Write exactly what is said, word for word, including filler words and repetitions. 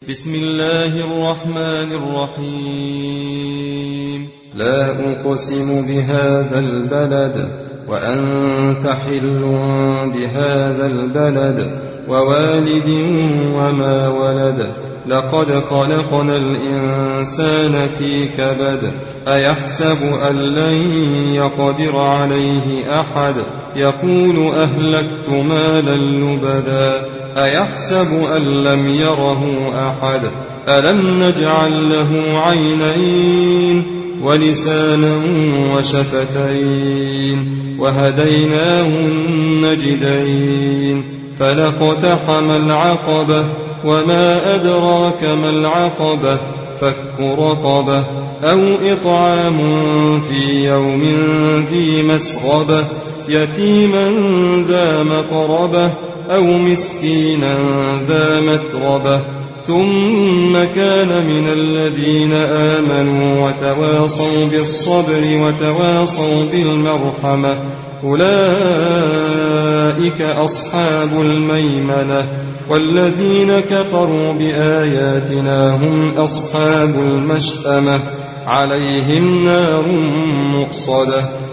بسم الله الرحمن الرحيم. لا أقسم بهذا البلد وأنت حل بهذا البلد ووالد وما ولد. لقد خلقنا الإنسان في كبد. أيحسب أن لن يقدر عليه أحد. يقول أهلكت مالا لبدا. أيحسب أن لم يره أحد. ألم نجعل له عينين ولسانا وشفتين وهديناه النجدين. فلاقتحم العقبة وما أدراك ما العقبة. فك رقبة أو إطعام في يوم ذي مسغبة يتيما ذا مقربة أو مسكينا ذا متربة. ثم كان من الذين آمنوا وتواصوا بالصبر وتواصوا بالمرحمة. أولئك أصحاب الميمنة. والذين كفروا بآياتنا هم أصحاب المشأمة. عليهم نار مؤصدة.